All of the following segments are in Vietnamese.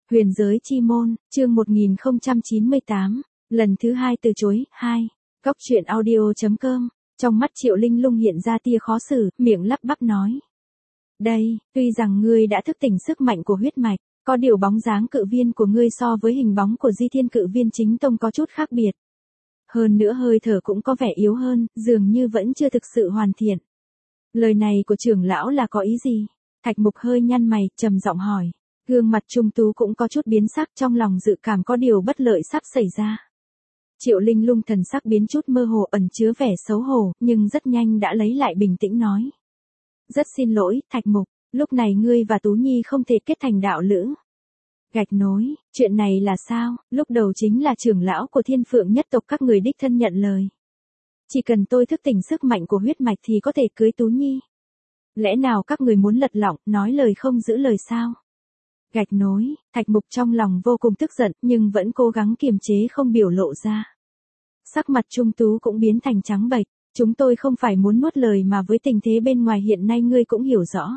Huyền giới chi môn, chương 1098, lần thứ 2 từ chối, 2. Góc truyện audio.com, trong mắt Triệu Linh Lung hiện ra tia khó xử, miệng lắp bắp nói. Đây, tuy rằng ngươi đã thức tỉnh sức mạnh của huyết mạch, có điều bóng dáng cự viên của ngươi so với hình bóng của Di Thiên Cự Viên chính tông có chút khác biệt. Hơn nữa hơi thở cũng có vẻ yếu hơn, dường như vẫn chưa thực sự hoàn thiện. Lời này của trưởng lão là có ý gì? Thạch Mục hơi nhăn mày, trầm giọng hỏi. Gương mặt Trung Tú cũng có chút biến sắc, trong lòng dự cảm có điều bất lợi sắp xảy ra. Triệu Linh Lung thần sắc biến chút mơ hồ, ẩn chứa vẻ xấu hổ, nhưng rất nhanh đã lấy lại bình tĩnh nói. Rất xin lỗi, Thạch Mục, lúc này ngươi và Tú Nhi không thể kết thành đạo lữ. Gạch nối, chuyện này là sao? Lúc đầu chính là trưởng lão của Thiên Phượng nhất tộc các người đích thân nhận lời. Chỉ cần tôi thức tỉnh sức mạnh của huyết mạch thì có thể cưới Tú Nhi. Lẽ nào các người muốn lật lọng, nói lời không giữ lời sao? Gạch nối, Thạch Mục trong lòng vô cùng tức giận, nhưng vẫn cố gắng kiềm chế không biểu lộ ra. Sắc mặt Trung Tú cũng biến thành trắng bệch, chúng tôi không phải muốn nuốt lời mà với tình thế bên ngoài hiện nay ngươi cũng hiểu rõ.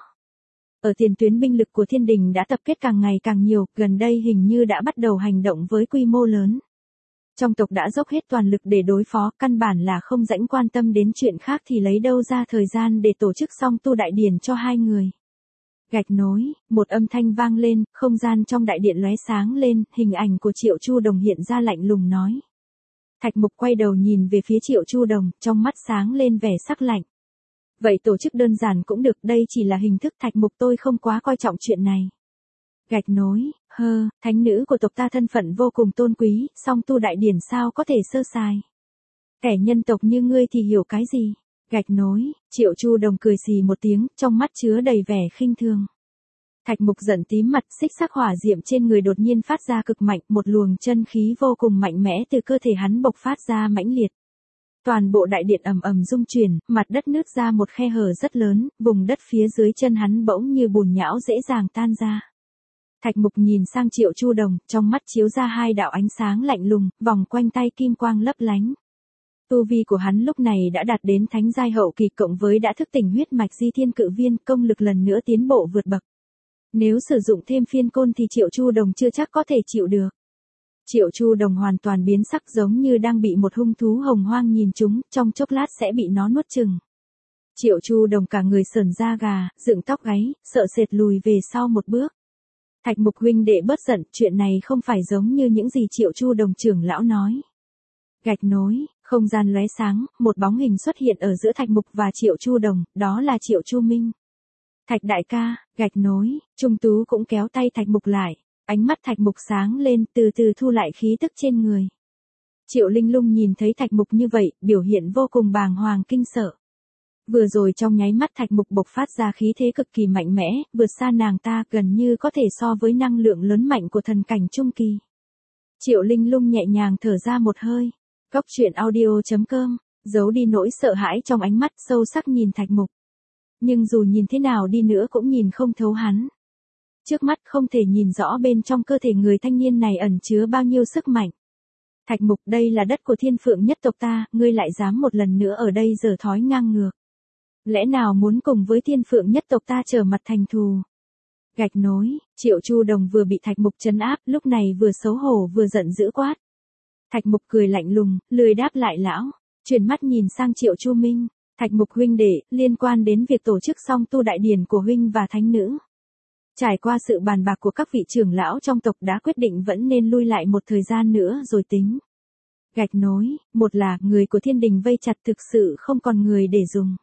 Ở tiền tuyến binh lực của thiên đình đã tập kết càng ngày càng nhiều, gần đây hình như đã bắt đầu hành động với quy mô lớn. Trong tộc đã dốc hết toàn lực để đối phó, căn bản là không rảnh quan tâm đến chuyện khác thì lấy đâu ra thời gian để tổ chức song tu đại điển cho hai người. Gạch nối, một âm thanh vang lên, không gian trong đại điện lóe sáng lên, hình ảnh của Triệu Chu Đồng hiện ra lạnh lùng nói. Thạch Mục quay đầu nhìn về phía Triệu Chu Đồng, trong mắt sáng lên vẻ sắc lạnh. Vậy tổ chức đơn giản cũng được, đây chỉ là hình thức, Thạch Mục tôi không quá coi trọng chuyện này. Gạch nối, thánh nữ của tộc ta thân phận vô cùng tôn quý, song tu đại điển sao có thể sơ sài. Kẻ nhân tộc như ngươi thì hiểu cái gì? Gạch nối, Triệu Chu Đồng cười xì một tiếng, trong mắt chứa đầy vẻ khinh thường. Thạch Mục giận tím mặt, xích sắc hỏa diệm trên người đột nhiên phát ra cực mạnh, một luồng chân khí vô cùng mạnh mẽ từ cơ thể hắn bộc phát ra mãnh liệt. Toàn bộ đại điện ầm ầm rung chuyển, mặt đất nứt ra một khe hở rất lớn, vùng đất phía dưới chân hắn bỗng như bùn nhão dễ dàng tan ra. Thạch Mục nhìn sang Triệu Chu Đồng, trong mắt chiếu ra hai đạo ánh sáng lạnh lùng, vòng quanh tay kim quang lấp lánh. Tu vi của hắn lúc này đã đạt đến thánh giai hậu kỳ, cộng với đã thức tỉnh huyết mạch Di Thiên Cự Viên, công lực lần nữa tiến bộ vượt bậc. Nếu sử dụng thêm phiên côn thì Triệu Chu Đồng chưa chắc có thể chịu được. Triệu Chu Đồng hoàn toàn biến sắc, giống như đang bị một hung thú hồng hoang nhìn trúng, trong chốc lát sẽ bị nó nuốt chửng. Triệu Chu Đồng cả người sởn da gà, dựng tóc gáy, sợ sệt lùi về sau một bước. Thạch Mục huynh đệ bớt giận, chuyện này không phải giống như những gì Triệu Chu Đồng trưởng lão nói. Gạch nối, không gian lóe sáng, một bóng hình xuất hiện ở giữa Thạch Mục và Triệu Chu Đồng, đó là Triệu Chu Minh. Thạch đại ca, gạch nối, Trung Tú cũng kéo tay Thạch Mục lại, ánh mắt Thạch Mục sáng lên, từ từ thu lại khí tức trên người. Triệu Linh Lung nhìn thấy Thạch Mục như vậy, biểu hiện vô cùng bàng hoàng kinh sợ. Vừa rồi trong nháy mắt Thạch Mục bộc phát ra khí thế cực kỳ mạnh mẽ, vượt xa nàng ta, gần như có thể so với năng lượng lớn mạnh của thần cảnh trung kỳ. Triệu Linh Lung nhẹ nhàng thở ra một hơi. Góc truyện audio.com, giấu đi nỗi sợ hãi trong ánh mắt, sâu sắc nhìn Thạch Mục. Nhưng dù nhìn thế nào đi nữa cũng nhìn không thấu hắn. Trước mắt không thể nhìn rõ bên trong cơ thể người thanh niên này ẩn chứa bao nhiêu sức mạnh. Thạch Mục, đây là đất của Thiên Phượng nhất tộc ta, ngươi lại dám một lần nữa ở đây giở thói ngang ngược. Lẽ nào muốn cùng với Thiên Phượng nhất tộc ta trở mặt thành thù? Gạch nối, Triệu Chu Đồng vừa bị Thạch Mục trấn áp, lúc này vừa xấu hổ vừa giận dữ quát. Thạch Mục cười lạnh lùng, lười đáp lại lão, chuyển mắt nhìn sang Triệu Chu Minh. Thạch Mục huynh đệ, liên quan đến việc tổ chức song tu đại điển của huynh và thánh nữ. Trải qua sự bàn bạc của các vị trưởng lão trong tộc đã quyết định vẫn nên lui lại một thời gian nữa rồi tính. Gạch nối, một là người của thiên đình vây chặt thực sự không còn người để dùng.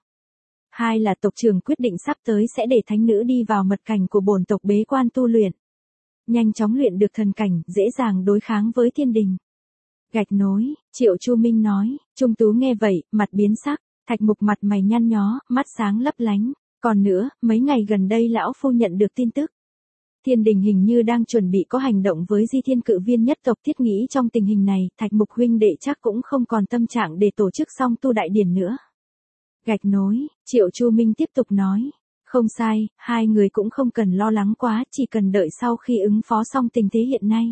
Hai là tộc trưởng quyết định sắp tới sẽ để thánh nữ đi vào mật cảnh của bổn tộc bế quan tu luyện. Nhanh chóng luyện được thần cảnh, dễ dàng đối kháng với thiên đình. Gạch nối, Triệu Chu Minh nói, Trung Tú nghe vậy, mặt biến sắc, Thạch Mục mặt mày nhăn nhó, mắt sáng lấp lánh. Còn nữa, mấy ngày gần đây lão phu nhận được tin tức. Thiên đình hình như đang chuẩn bị có hành động với Di Thiên Cự Viên nhất tộc, thiết nghĩ trong tình hình này, Thạch Mục huynh đệ chắc cũng không còn tâm trạng để tổ chức song tu đại điển nữa. Gạch nối, Triệu Chu Minh tiếp tục nói. Không sai, hai người cũng không cần lo lắng quá, chỉ cần đợi sau khi ứng phó xong tình thế hiện nay.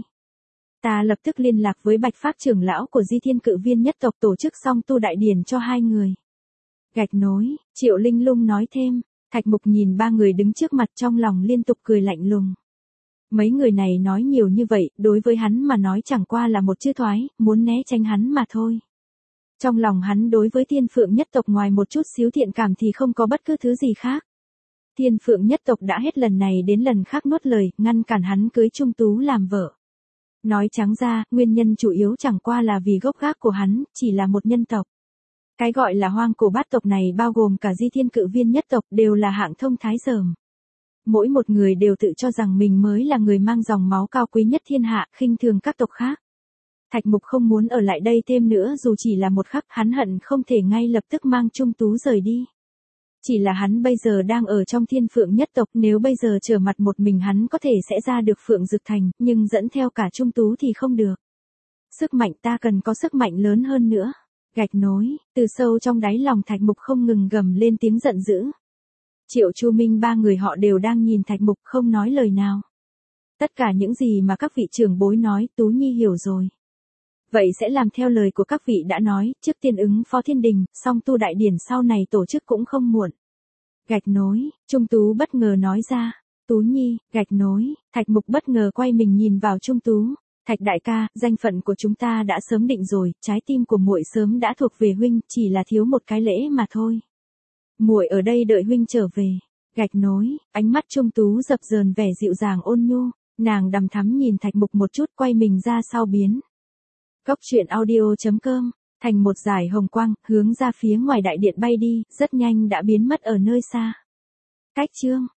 Ta lập tức liên lạc với Bạch Phác trưởng lão của Di Thiên Cự Viên nhất tộc tổ chức song tu đại điển cho hai người. Gạch nối, Triệu Linh Lung nói thêm. Thạch Mục nhìn ba người đứng trước mặt trong lòng liên tục cười lạnh lùng. Mấy người này nói nhiều như vậy, đối với hắn mà nói chẳng qua là một chữ thoái, muốn né tránh hắn mà thôi. Trong lòng hắn đối với Thiên Phượng nhất tộc ngoài một chút xíu thiện cảm thì không có bất cứ thứ gì khác. Thiên Phượng nhất tộc đã hết lần này đến lần khác nuốt lời, ngăn cản hắn cưới Trung Tú làm vợ. Nói trắng ra, nguyên nhân chủ yếu chẳng qua là vì gốc gác của hắn, chỉ là một nhân tộc. Cái gọi là hoang cổ bát tộc này bao gồm cả Di Thiên Cự Viên nhất tộc đều là hạng thông thái dởm. Mỗi một người đều tự cho rằng mình mới là người mang dòng máu cao quý nhất thiên hạ, khinh thường các tộc khác. Thạch Mục không muốn ở lại đây thêm nữa dù chỉ là một khắc, hắn hận không thể ngay lập tức mang Trung Tú rời đi. Chỉ là hắn bây giờ đang ở trong Thiên Phượng nhất tộc, nếu bây giờ trở mặt một mình hắn có thể sẽ ra được Phượng Dực Thành, nhưng dẫn theo cả Trung Tú thì không được. Sức mạnh ta cần có sức mạnh lớn hơn nữa. Gạch nối, từ sâu trong đáy lòng Thạch Mục không ngừng gầm lên tiếng giận dữ. Triệu Chu Minh ba người họ đều đang nhìn Thạch Mục không nói lời nào. Tất cả những gì mà các vị trưởng bối nói Tú Nhi hiểu rồi. Vậy sẽ làm theo lời của các vị đã nói, trước tiên ứng phó thiên đình, song tu đại điển sau này tổ chức cũng không muộn. Gạch nối, Trung Tú bất ngờ nói ra. Tú Nhi, gạch nối, Thạch Mục bất ngờ quay mình nhìn vào Trung Tú. Thạch đại ca, danh phận của chúng ta đã sớm định rồi, trái tim của muội sớm đã thuộc về huynh, chỉ là thiếu một cái lễ mà thôi. Muội ở đây đợi huynh trở về. Gạch nối, ánh mắt Trung Tú dập dờn vẻ dịu dàng ôn nhu, nàng đằm thắm nhìn Thạch Mục một chút quay mình ra sau biến. Góc truyện audio.com, thành một dải hồng quang, hướng ra phía ngoài đại điện bay đi, rất nhanh đã biến mất ở nơi xa. Cách chương